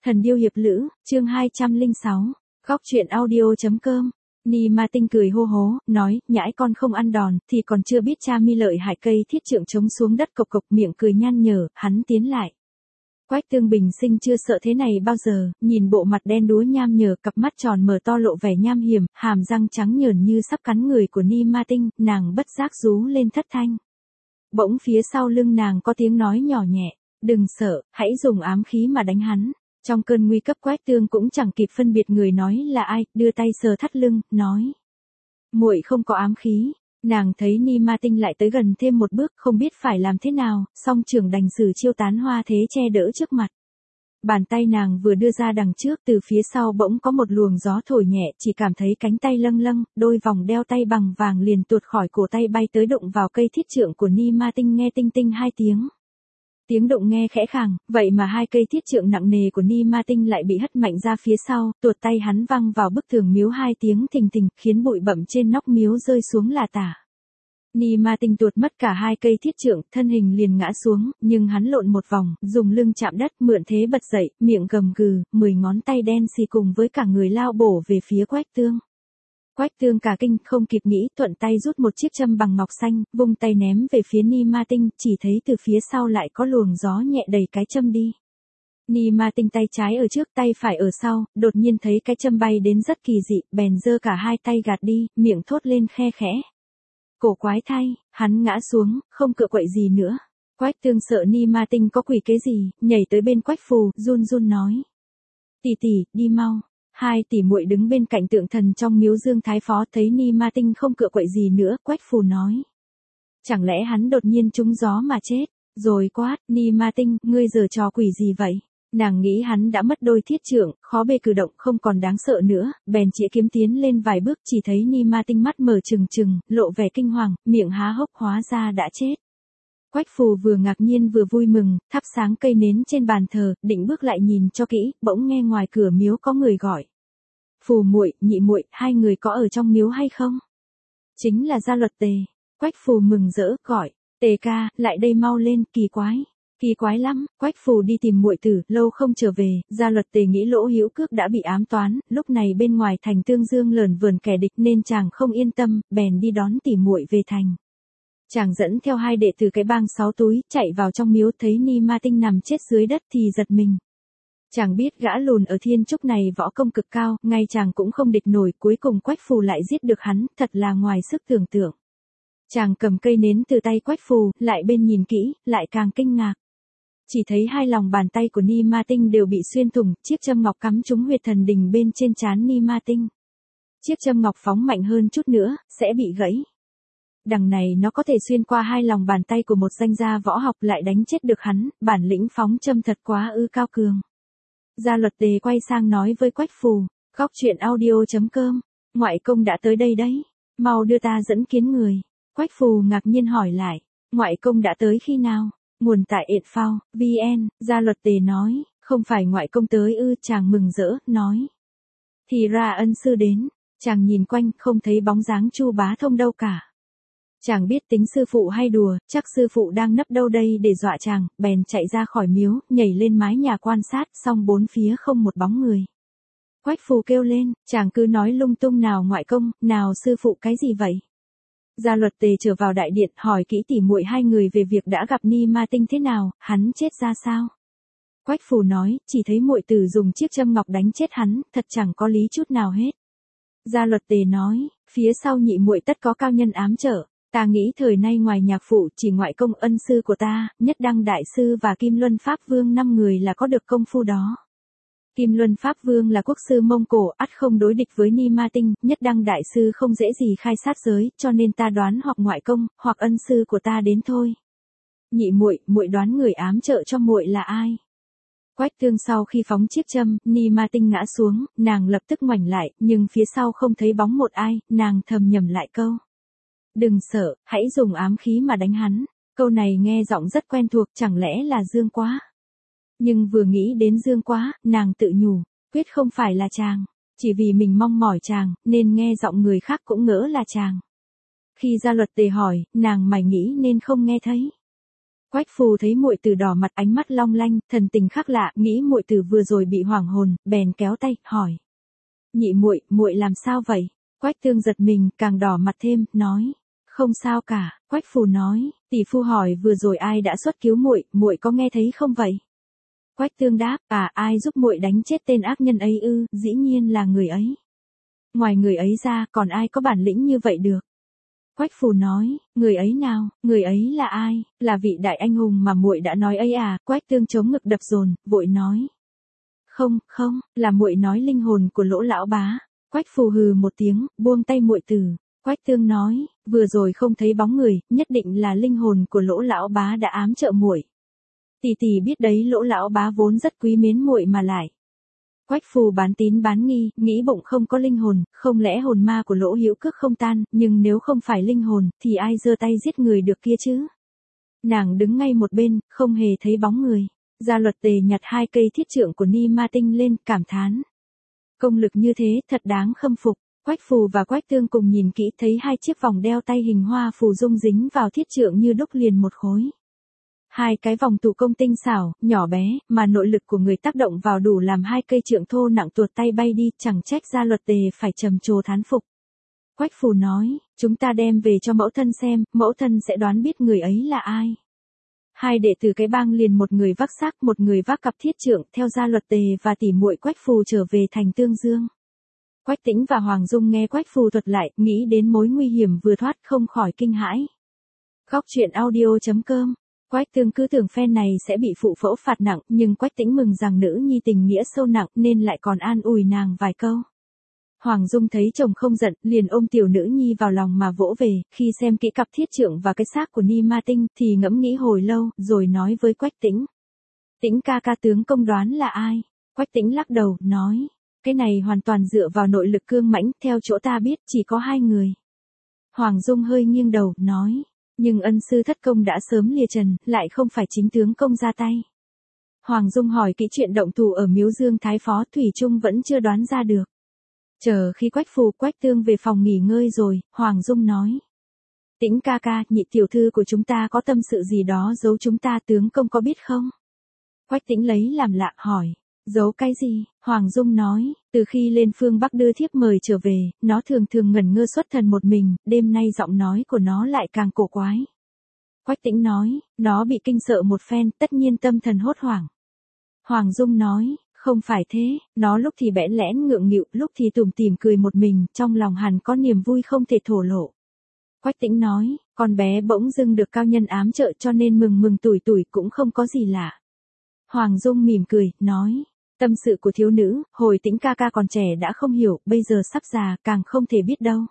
Thần điêu hiệp lữ, chương 206, góc truyện audio.com. Ni Ma Tinh cười hô hố, nói, nhãi con không ăn đòn, thì còn chưa biết cha mi lợi hại cây thiết trượng chống xuống đất cộc cộc, miệng cười nhăn nhở, hắn tiến lại. Quách Tương bình sinh chưa sợ thế này bao giờ, nhìn bộ mặt đen đúa nham nhở, cặp mắt tròn mở to lộ vẻ nham hiểm, hàm răng trắng nhờn như sắp cắn người của Ni Ma Tinh, nàng bất giác rú lên thất thanh. Bỗng phía sau lưng nàng có tiếng nói nhỏ nhẹ, đừng sợ, hãy dùng ám khí mà đánh hắn. Trong cơn nguy cấp Quách Tương cũng chẳng kịp phân biệt người nói là ai, đưa tay sờ thắt lưng, nói. Muội không có ám khí. Nàng thấy Ni Ma Tinh lại tới gần thêm một bước, không biết phải làm thế nào, song trưởng đành sử chiêu tán hoa thế che đỡ trước mặt. Bàn tay nàng vừa đưa ra đằng trước, từ phía sau bỗng có một luồng gió thổi nhẹ, chỉ cảm thấy cánh tay lâng lâng, đôi vòng đeo tay bằng vàng liền tuột khỏi cổ tay bay tới đụng vào cây thiết trượng của Ni Ma Tinh, nghe tinh tinh hai tiếng. Tiếng động nghe khẽ khàng, vậy mà hai cây thiết trượng nặng nề của Ni Ma Tinh lại bị hất mạnh ra phía sau, tuột tay hắn văng vào bức tường miếu hai tiếng thình thình, khiến bụi bặm trên nóc miếu rơi xuống là tả. Ni Ma Tinh tuột mất cả hai cây thiết trượng, thân hình liền ngã xuống, nhưng hắn lộn một vòng, dùng lưng chạm đất, mượn thế bật dậy, miệng gầm gừ, 10 ngón tay đen xì cùng với cả người lao bổ về phía Quách Tương. Quách Tương cả kinh, không kịp nghĩ, thuận tay rút một chiếc châm bằng ngọc xanh, vung tay ném về phía Ni Ma Tinh, chỉ thấy từ phía sau lại có luồng gió nhẹ đẩy cái châm đi. Ni Ma Tinh tay trái ở trước, tay phải ở sau, đột nhiên thấy cái châm bay đến rất kỳ dị, bèn giơ cả hai tay gạt đi, miệng thốt lên khe khẽ. Cổ quái thay, hắn ngã xuống, không cựa quậy gì nữa. Quách Tương sợ Ni Ma Tinh có quỷ kế gì, nhảy tới bên Quách Phù, run run nói. Tỷ tỷ, đi mau. Hai tỷ muội đứng bên cạnh tượng thần trong miếu Dương Thái Phó, thấy Ni Ma Tinh không cựa quậy gì nữa, Quách Phù nói. Chẳng lẽ hắn đột nhiên trúng gió mà chết, rồi quát, Ni Ma Tinh, ngươi giở trò quỷ gì vậy? Nàng nghĩ hắn đã mất đôi thiết trượng, khó bề cử động, không còn đáng sợ nữa, bèn chĩa kiếm tiến lên vài bước, chỉ thấy Ni Ma Tinh mắt mở trừng trừng, lộ vẻ kinh hoàng, miệng há hốc, hóa ra đã chết. Quách Phù vừa ngạc nhiên vừa vui mừng, thắp sáng cây nến trên bàn thờ, định bước lại nhìn cho kỹ, bỗng nghe ngoài cửa miếu có người gọi. Phù muội, nhị muội, hai người có ở trong miếu hay không? Chính là Gia Luật Tề. Quách Phù mừng rỡ, gọi, Tề ca, lại đây mau lên, kỳ quái. Kỳ quái lắm, Quách Phù đi tìm muội tử, lâu không trở về, Gia Luật Tề nghĩ Lỗ Hữu Cước đã bị ám toán, lúc này bên ngoài thành Tương Dương lởn vởn kẻ địch nên chàng không yên tâm, bèn đi đón tỷ muội về thành. Chàng dẫn theo hai đệ tử cái bang 6 túi, chạy vào trong miếu, thấy Ni Ma Tinh nằm chết dưới đất thì giật mình. Chàng biết gã lùn ở Thiên Trúc này võ công cực cao, ngay chàng cũng không địch nổi, cuối cùng Quách Phù lại giết được hắn, thật là ngoài sức tưởng tượng. Chàng cầm cây nến từ tay Quách Phù, lại bên nhìn kỹ, lại càng kinh ngạc. Chỉ thấy hai lòng bàn tay của Ni Ma Tinh đều bị xuyên thủng, chiếc châm ngọc cắm trúng huyệt thần đình bên trên trán Ni Ma Tinh. Chiếc châm ngọc phóng mạnh hơn chút nữa, sẽ bị gãy. Đằng này nó có thể xuyên qua hai lòng bàn tay của một danh gia võ học lại đánh chết được hắn, bản lĩnh phóng châm thật quá ư cao cường. Gia Luật Tề quay sang nói với Quách Phù, góc truyện audio.com, ngoại công đã tới đây đấy, mau đưa ta dẫn kiến người. Quách Phù ngạc nhiên hỏi lại, ngoại công đã tới khi nào? Nguồn tại Phao, VN, Gia Luật Tề nói, không phải ngoại công tới ư, chàng mừng rỡ, nói. Thì ra ân sư đến, chàng nhìn quanh, không thấy bóng dáng Chu Bá Thông đâu cả. Chàng biết tính sư phụ hay đùa, chắc sư phụ đang nấp đâu đây để dọa chàng, bèn chạy ra khỏi miếu, nhảy lên mái nhà quan sát, xong bốn phía không một bóng người. Quách Phù kêu lên, chàng cứ nói lung tung, nào ngoại công, nào sư phụ, cái gì vậy? Gia Luật Tề trở vào đại điện, hỏi kỹ tỉ muội hai người về việc đã gặp Ni Ma Tinh thế nào, hắn chết ra sao? Quách Phù nói, chỉ thấy muội tử dùng chiếc châm ngọc đánh chết hắn, thật chẳng có lý chút nào hết. Gia Luật Tề nói, phía sau nhị muội tất có cao nhân ám trợ. Ta nghĩ thời nay ngoài nhạc phụ, chỉ ngoại công ân sư của ta, Nhất Đăng Đại Sư và Kim Luân Pháp Vương 5 người là có được công phu đó. Kim Luân Pháp Vương là quốc sư Mông Cổ, ắt không đối địch với Ni Ma Tinh, Nhất Đăng Đại Sư không dễ gì khai sát giới, cho nên ta đoán hoặc ngoại công, hoặc ân sư của ta đến thôi. Nhị muội, muội đoán người ám trợ cho muội là ai? Quách Tương sau khi phóng chiếc châm, Ni Ma Tinh ngã xuống, nàng lập tức ngoảnh lại, nhưng phía sau không thấy bóng một ai, nàng thầm nhầm lại câu. Đừng sợ, hãy dùng ám khí mà đánh hắn. Câu này nghe giọng rất quen thuộc, chẳng lẽ là Dương Quá? Nhưng vừa nghĩ đến Dương Quá, nàng tự nhủ, quyết không phải là chàng. Chỉ vì mình mong mỏi chàng, nên nghe giọng người khác cũng ngỡ là chàng. Khi Gia Luật Tề hỏi, nàng mải nghĩ nên không nghe thấy. Quách phù thấy muội tử đỏ mặt, ánh mắt long lanh, thần tình khác lạ, nghĩ muội tử vừa rồi bị hoảng hồn, bèn kéo tay, hỏi. Nhị muội, muội làm sao vậy? Quách Tương giật mình, càng đỏ mặt thêm, nói. Không sao cả. Quách phù nói, tỷ phu hỏi vừa rồi ai đã xuất cứu muội, muội có nghe thấy không vậy? Quách Tương đáp, ai giúp muội đánh chết tên ác nhân ấy ư? Dĩ nhiên là người ấy. Ngoài người ấy ra, còn ai có bản lĩnh như vậy được? Quách phù nói, người ấy nào? Người ấy là ai? Là vị đại anh hùng mà muội đã nói ấy à? Quách Tương chống ngực đập dồn, vội nói. Không, là muội nói linh hồn của Lỗ lão bá. Quách phù hừ một tiếng, buông tay muội tử. Quách Tương nói, vừa rồi không thấy bóng người, nhất định là linh hồn của Lỗ lão bá đã ám trợ muội. Tỷ tỷ biết đấy, Lỗ lão bá vốn rất quý mến muội mà lại. Quách phù bán tín bán nghi, nghĩ bụng không có linh hồn, không lẽ hồn ma của Lỗ Hữu Cước không tan, nhưng nếu không phải linh hồn, thì ai giơ tay giết người được kia chứ? Nàng đứng ngay một bên, không hề thấy bóng người. Gia Luật Tề nhặt 2 cây thiết trượng của Ni Ma Tinh lên, cảm thán. Công lực như thế, thật đáng khâm phục. Quách phù và Quách Tương cùng nhìn kỹ thấy 2 chiếc vòng đeo tay hình hoa phù dung dính vào thiết trượng như đúc liền một khối. 2 cái vòng thủ công tinh xảo, nhỏ bé, mà nội lực của người tác động vào đủ làm 2 cây trượng thô nặng tuột tay bay đi, chẳng trách Gia Luật Tề phải trầm trồ thán phục. Quách phù nói, chúng ta đem về cho mẫu thân xem, mẫu thân sẽ đoán biết người ấy là ai. 2 đệ tử cái bang liền, một người vác xác, một người vác cặp thiết trượng, theo Gia Luật Tề và tỷ muội Quách phù trở về thành Tương Dương. Quách Tĩnh và Hoàng Dung nghe Quách phù thuật lại, nghĩ đến mối nguy hiểm vừa thoát không khỏi kinh hãi. Góc truyện audio.com. Quách Tương cứ tưởng phen này sẽ bị phụ phẫu phạt nặng, nhưng Quách Tĩnh mừng rằng nữ nhi tình nghĩa sâu nặng nên lại còn an ủi nàng vài câu. Hoàng Dung thấy chồng không giận, liền ôm tiểu nữ nhi vào lòng mà vỗ về, khi xem kỹ cặp thiết trượng và cái xác của Ni Ma Tinh, thì ngẫm nghĩ hồi lâu, rồi nói với Quách Tĩnh. Tĩnh ca ca, tướng công đoán là ai? Quách Tĩnh lắc đầu, nói. Cái này hoàn toàn dựa vào nội lực cương mãnh, theo chỗ ta biết, chỉ có 2 người. Hoàng Dung hơi nghiêng đầu, nói. Nhưng ân sư thất công đã sớm lìa trần, lại không phải chính tướng công ra tay. Hoàng Dung hỏi kỹ chuyện động thủ ở Miếu Dương Thái Phó, thủy chung vẫn chưa đoán ra được. Chờ khi Quách phù, Quách Tương về phòng nghỉ ngơi rồi, Hoàng Dung nói. Tĩnh ca ca, nhị tiểu thư của chúng ta có tâm sự gì đó giấu chúng ta, tướng công có biết không? Quách Tĩnh lấy làm lạ, hỏi. Giấu cái gì? Hoàng Dung nói, từ khi lên phương Bắc đưa thiếp mời trở về, nó thường thường ngẩn ngơ xuất thần một mình, đêm nay giọng nói của nó lại càng cổ quái. Quách Tĩnh nói, nó bị kinh sợ một phen, tất nhiên tâm thần hốt hoảng. Hoàng Dung nói, không phải thế, nó lúc thì bẽn lẽn ngượng nghịu, lúc thì tủm tỉm cười một mình, trong lòng hẳn có niềm vui không thể thổ lộ. Quách Tĩnh nói, con bé bỗng dưng được cao nhân ám trợ cho nên mừng tủi tủi cũng không có gì lạ. Hoàng Dung mỉm cười, nói. Tâm sự của thiếu nữ, hồi Tĩnh ca ca còn trẻ đã không hiểu, bây giờ sắp già, càng không thể biết đâu.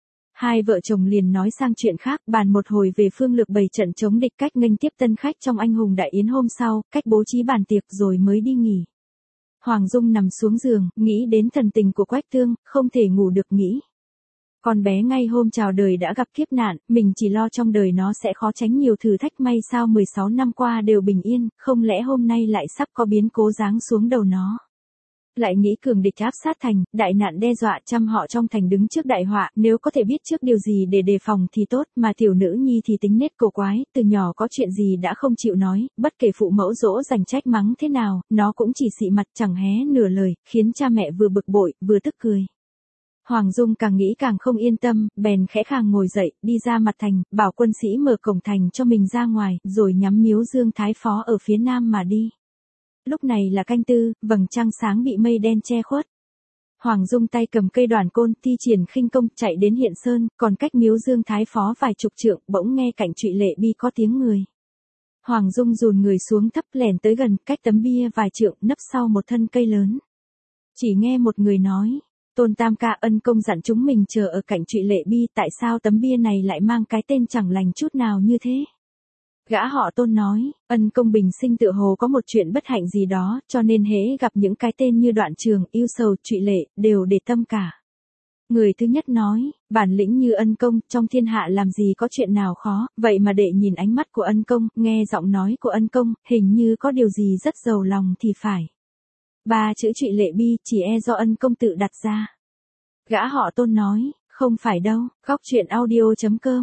2 vợ chồng liền nói sang chuyện khác, bàn một hồi về phương lược bày trận chống địch, cách nghênh tiếp tân khách trong anh hùng đại yến hôm sau, cách bố trí bàn tiệc rồi mới đi nghỉ. Hoàng Dung nằm xuống giường, nghĩ đến thần tình của Quách Tương, không thể ngủ được nghĩ. Con bé ngay hôm chào đời đã gặp kiếp nạn, mình chỉ lo trong đời nó sẽ khó tránh nhiều thử thách, may sao 16 năm qua đều bình yên, không lẽ hôm nay lại sắp có biến cố giáng xuống đầu nó. Lại nghĩ cường địch áp sát thành, đại nạn đe dọa, trăm họ trong thành đứng trước đại họa, nếu có thể biết trước điều gì để đề phòng thì tốt, mà tiểu nữ nhi thì tính nết cổ quái, từ nhỏ có chuyện gì đã không chịu nói, bất kể phụ mẫu dỗ dành trách mắng thế nào, nó cũng chỉ xị mặt chẳng hé nửa lời, khiến cha mẹ vừa bực bội, vừa tức cười. Hoàng Dung càng nghĩ càng không yên tâm, bèn khẽ khàng ngồi dậy, đi ra mặt thành, bảo quân sĩ mở cổng thành cho mình ra ngoài, rồi nhắm Miếu Dương Thái Phó ở phía nam mà đi. Lúc này là canh tư, vầng trăng sáng bị mây đen che khuất. Hoàng Dung tay cầm cây đoàn côn, thi triển khinh công, chạy đến Hiện Sơn, còn cách Miếu Dương Thái Phó vài chục trượng, bỗng nghe cạnh Trụy Lệ Bi có tiếng người. Hoàng Dung dùn người xuống thấp, lèn tới gần, cách tấm bia vài trượng, nấp sau một thân cây lớn. Chỉ nghe một người nói. Tôn Tam ca, ân công dặn chúng mình chờ ở cạnh Trụy Lệ Bi, tại sao tấm bia này lại mang cái tên chẳng lành chút nào như thế? Gã họ Tôn nói, ân công bình sinh tựa hồ có một chuyện bất hạnh gì đó, cho nên hễ gặp những cái tên như Đoạn Trường, Yêu Sầu, Trụy Lệ, đều để tâm cả. Người thứ nhất nói, bản lĩnh như ân công, trong thiên hạ làm gì có chuyện nào khó, vậy mà đệ nhìn ánh mắt của ân công, nghe giọng nói của ân công, hình như có điều gì rất giàu lòng thì phải. 3 chữ Trụy Lệ Bi chỉ e do ân công tự đặt ra. Gã họ Tôn nói, không phải đâu, góc truyện audio.com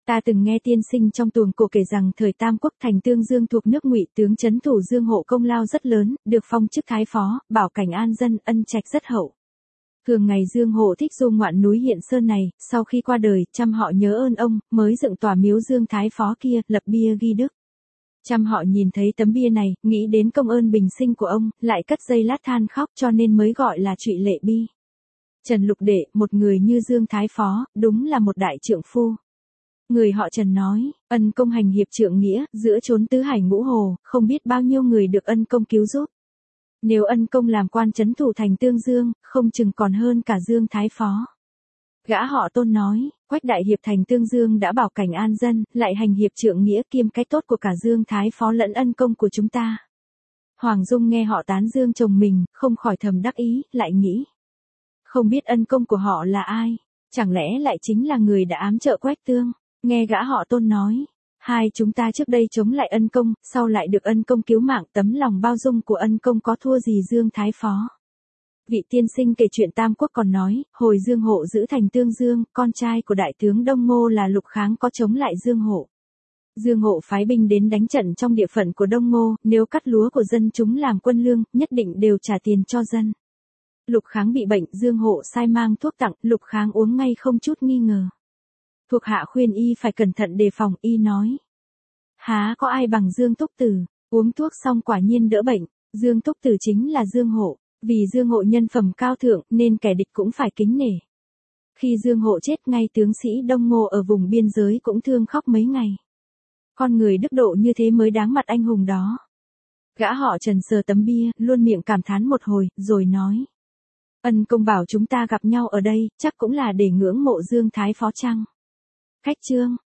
Ta từng nghe tiên sinh trong tuồng cổ kể rằng thời Tam Quốc thành Tương Dương thuộc nước Ngụy, tướng trấn thủ Dương Hộ công lao rất lớn, được phong chức thái phó, bảo cảnh an dân, ân trạch rất hậu. Thường ngày Dương Hộ thích du ngoạn núi Hiện Sơn này, sau khi qua đời, trăm họ nhớ ơn ông, mới dựng tòa miếu Dương thái phó kia, lập bia ghi đức. Trăm họ nhìn thấy tấm bia này, nghĩ đến công ơn bình sinh của ông, lại cất dây lát than khóc, cho nên mới gọi là trụy lệ bi. Trần Lục Đệ, một người như Dương thái phó, đúng là một đại trượng phu. Người họ Trần nói, ân công hành hiệp trượng nghĩa, giữa chốn tứ hải ngũ hồ, không biết bao nhiêu người được ân công cứu giúp. Nếu ân công làm quan trấn thủ thành Tương Dương, không chừng còn hơn cả Dương thái phó. Gã họ Tôn nói, Quách đại hiệp thành Tương Dương đã bảo cảnh an dân, lại hành hiệp trượng nghĩa kiêm cái tốt của cả Dương thái phó lẫn ân công của chúng ta. Hoàng Dung nghe họ tán dương chồng mình, không khỏi thầm đắc ý, lại nghĩ. Không biết ân công của họ là ai, chẳng lẽ lại chính là người đã ám trợ Quách Tương. Nghe gã họ Tôn nói, hai chúng ta trước đây chống lại ân công, sau lại được ân công cứu mạng, tấm lòng bao dung của ân công có thua gì Dương thái phó. Vị tiên sinh kể chuyện Tam Quốc còn nói, hồi Dương Hộ giữ thành Tương Dương, con trai của đại tướng Đông Ngô là Lục Kháng có chống lại Dương Hộ. Dương Hộ phái binh đến đánh trận trong địa phận của Đông Ngô, nếu cắt lúa của dân chúng làm quân lương, nhất định đều trả tiền cho dân. Lục Kháng bị bệnh, Dương Hộ sai mang thuốc tặng, Lục Kháng uống ngay không chút nghi ngờ. Thuộc hạ khuyên y phải cẩn thận đề phòng, y nói. Há có ai bằng Dương Túc Tử, uống thuốc xong quả nhiên đỡ bệnh. Dương Túc Tử chính là Dương Hộ, vì Dương Hộ nhân phẩm cao thượng nên kẻ địch cũng phải kính nể. Khi Dương Hộ chết, ngay tướng sĩ Đông Ngô ở vùng biên giới cũng thương khóc mấy ngày. Con người đức độ như thế mới đáng mặt anh hùng đó. Gã họ Trần sờ tấm bia, luôn miệng cảm thán một hồi, rồi nói. Ân công bảo chúng ta gặp nhau ở đây, chắc cũng là để ngưỡng mộ Dương thái phó chăng? Khách chương.